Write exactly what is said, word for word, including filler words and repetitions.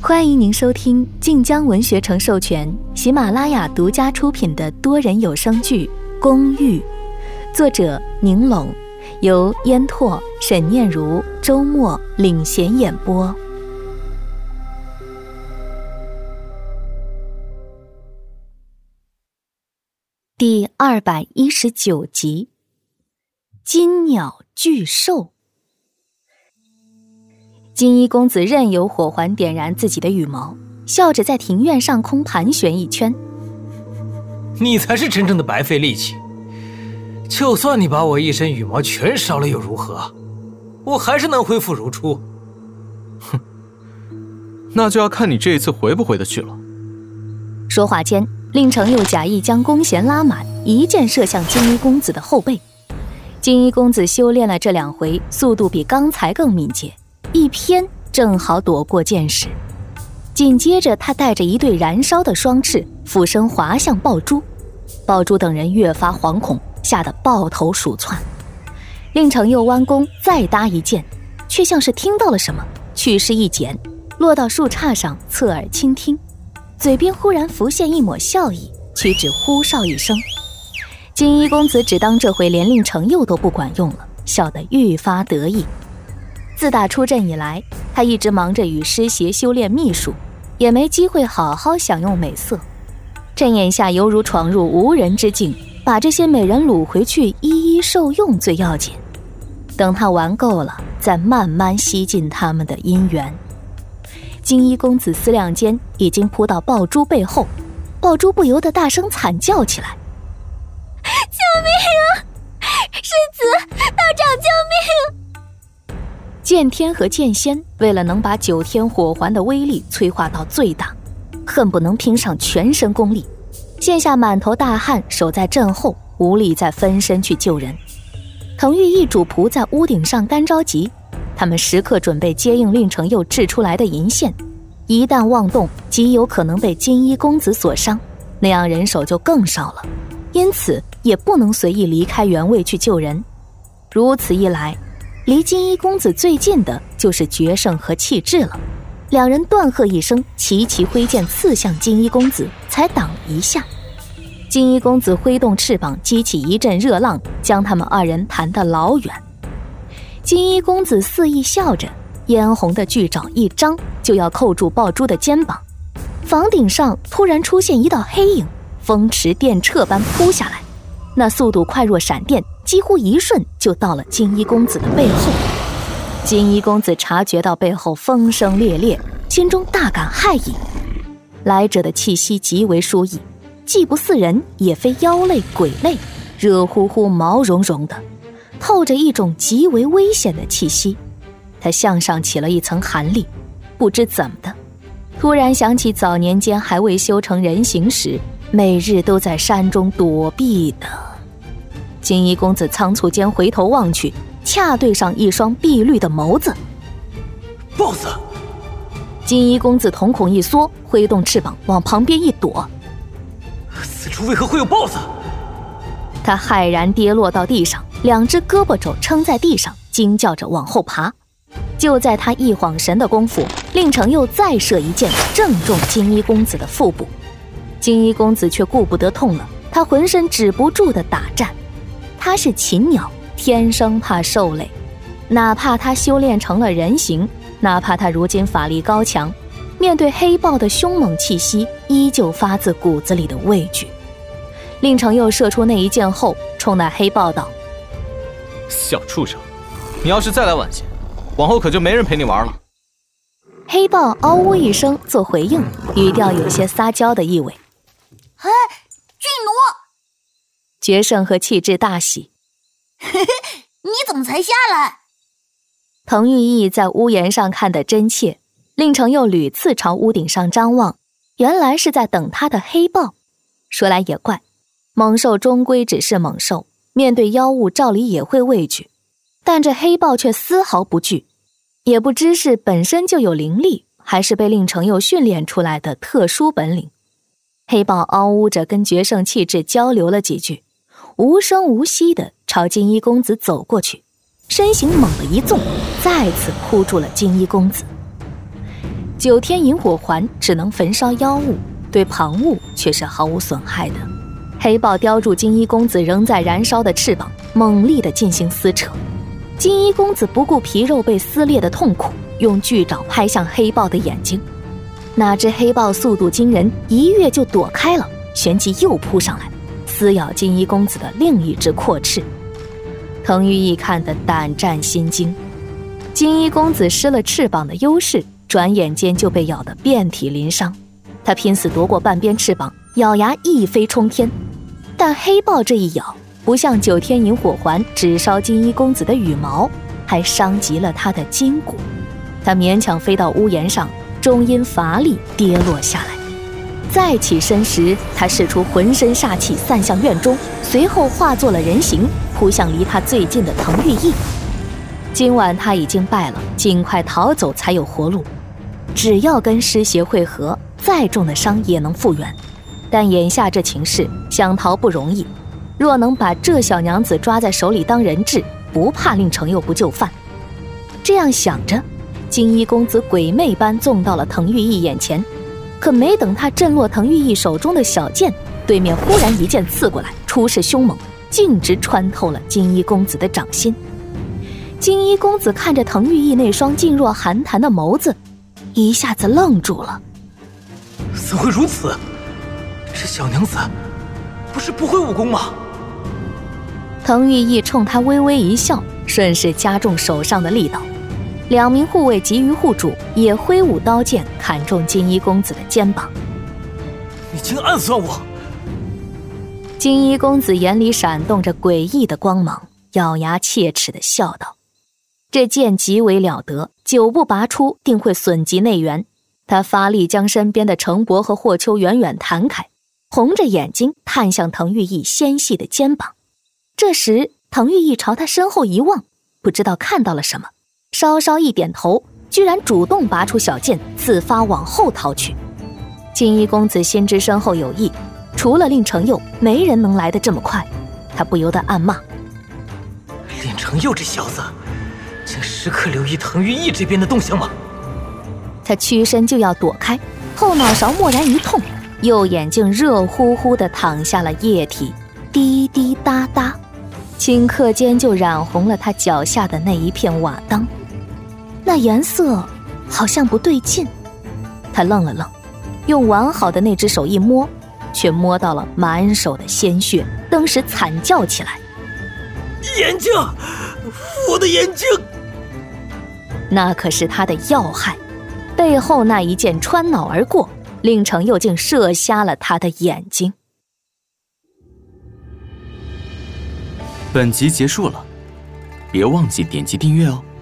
欢迎您收听晋江文学城授权、喜马拉雅独家出品的多人有声剧《公寓》，作者宁拢，由烟拓、沈念如、周末领衔演播。第二百一十九集，金鸟巨兽。金衣公子任由火环点燃自己的羽毛，笑着在庭院上空盘旋一圈。 你才是真正的白费力气，就算你把我一身羽毛全烧了又如何？我还是能恢复如初。 哼，那就要看你这一次回不回得去了。 说话间，令程又假意将弓弦拉满，一箭射向金衣公子的后背。金衣公子修炼了这两回，速度比刚才更敏捷，一偏正好躲过箭矢。紧接着他带着一对燃烧的双翅俯身滑向爆珠，爆珠等人越发惶恐，吓得抱头鼠窜。令程又弯弓再搭一箭，却像是听到了什么，去势一剪，落到树杈上，侧耳倾听，嘴边忽然浮现一抹笑意，屈指呼哨一声。金衣公子只当这回连令程又都不管用了，笑得愈发得意。自打出阵以来，他一直忙着与师协修炼秘术，也没机会好好享用美色。朕眼下犹如闯入无人之境，把这些美人掳回去一一受用最要紧。等他玩够了，再慢慢吸尽他们的姻缘。金衣公子思量间，已经扑到爆珠背后，爆珠不由得大声惨叫起来：“救命啊！世子，道长救命！”剑天和剑仙为了能把九天火环的威力催化到最大，恨不能拼上全身功力，现下满头大汗，守在阵后，无力再分身去救人。藤玉一主仆在屋顶上干着急，他们时刻准备接应令程又掷出来的银线，一旦妄动，极有可能被金衣公子所伤，那样人手就更少了，因此也不能随意离开原位去救人。如此一来，离金衣公子最近的就是决胜和气质了。两人断喝一声，齐齐挥剑刺向金衣公子，才挡了一下。金衣公子挥动翅膀，激起一阵热浪，将他们二人弹得老远。金衣公子肆意笑着，嫣红的巨爪一张，就要扣住爆珠的肩膀。房顶上突然出现一道黑影，风驰电掣般扑下来，那速度快若闪电，几乎一瞬就到了金衣公子的背后。金衣公子察觉到背后风声烈烈，心中大感骇异。来者的气息极为殊异，既不似人，也非妖类鬼类，热乎乎毛茸茸的，透着一种极为危险的气息。他向上起了一层寒力，不知怎么的，突然想起早年间还未修成人形时，每日都在山中躲避的。金衣公子仓促间回头望去，恰对上一双碧绿的眸子。 BOSS！ 金衣公子瞳孔一缩，挥动翅膀往旁边一躲。 此处为何会有 BOSS？ 他骇然跌落到地上，两只胳膊肘撑在地上，惊叫着往后爬。就在他一晃神的功夫，令程又再射一箭，正中金衣公子的腹部。金衣公子却顾不得痛了，他浑身止不住的打战。他是禽鸟，天生怕兽类，哪怕他修炼成了人形，哪怕他如今法力高强，面对黑豹的凶猛气息，依旧发自骨子里的畏惧。令程又射出那一箭后，冲那黑豹道：“ 小畜生，你要是再来晚些，往后可就没人陪你玩了。” 黑豹嗷呜一声做回应，语调有些撒娇的意味。 哎，巨奴！ 决胜和气质大喜。 嘿嘿，你怎么才下来？ 滕玉意在屋檐上看得真切，令程又屡次朝屋顶上张望，原来是在等他的黑豹。说来也怪，猛兽终归只是猛兽，面对妖物照理也会畏惧，但这黑豹却丝毫不惧，也不知是本身就有灵力，还是被令程又训练出来的特殊本领。黑豹嗷呜着跟决胜气质交流了几句，无声无息地朝金衣公子走过去，身形猛地一纵，再次扑住了金衣公子。 九天引火环只能焚烧妖物，对旁物却是毫无损害的。黑豹叼住金衣公子仍在燃烧的翅膀，猛力地进行撕扯。金衣公子不顾皮肉被撕裂的痛苦，用巨爪拍向黑豹的眼睛。哪知黑豹速度惊人，一跃就躲开了，旋即又扑上来，撕咬金衣公子的另一只阔翅。滕玉义看得胆战心惊，金衣公子失了翅膀的优势，转眼间就被咬得遍体鳞伤。他拼死夺过半边翅膀，咬牙一飞冲天。但黑豹这一咬，不像九天引火环只烧金衣公子的羽毛，还伤及了他的筋骨。他勉强飞到屋檐上，终因乏力跌落下来。再起身时，他使出浑身煞气散向院中，随后化作了人形，扑向离他最近的滕玉义。今晚他已经败了，尽快逃走才有活路。只要跟尸邪会合，再重的伤也能复原。但眼下这情势，想逃不容易。若能把这小娘子抓在手里当人质，不怕令程佑不就范。这样想着，金衣公子鬼魅般纵到了滕玉义眼前。可没等他震落滕玉义手中的小剑，对面忽然一剑刺过来，出势凶猛，径直穿透了金衣公子的掌心。金衣公子看着滕玉义那双噤若寒潭的眸子，一下子愣住了。 怎会如此？这小娘子不是不会武功吗？ 滕玉义冲他微微一笑，顺势加重手上的力道。两名护卫急于护主，也挥舞刀剑砍中金衣公子的肩膀。 你竟暗算我！ 金衣公子眼里闪动着诡异的光芒，咬牙切齿地笑道：这剑极为了得，久不拔出定会损及内源。他发力将身边的程伯和霍秋远远弹开，红着眼睛探向滕玉义纤细的肩膀。这时滕玉义朝他身后一望，不知道看到了什么，稍稍一点头，居然主动拔出小剑，自发往后逃去。金衣公子心知身后有意，除了令程佑，没人能来得这么快。他不由得暗骂： 令程佑这小子，竟时刻留意滕玉义这边的动向吗？ 他屈身就要躲开，后脑勺蓦然一痛，右眼睛热乎乎地淌下了液体，滴滴答答，顷刻间就染红了他脚下的那一片瓦当。那颜色好像不对劲，他愣了愣，用完好的那只手一摸，却摸到了满手的鲜血，登时惨叫起来： 眼睛，我的眼睛！ 那可是他的要害，背后那一剑穿脑而过，令程佑竟射瞎了他的眼睛。 本集结束了，别忘记点击订阅哦。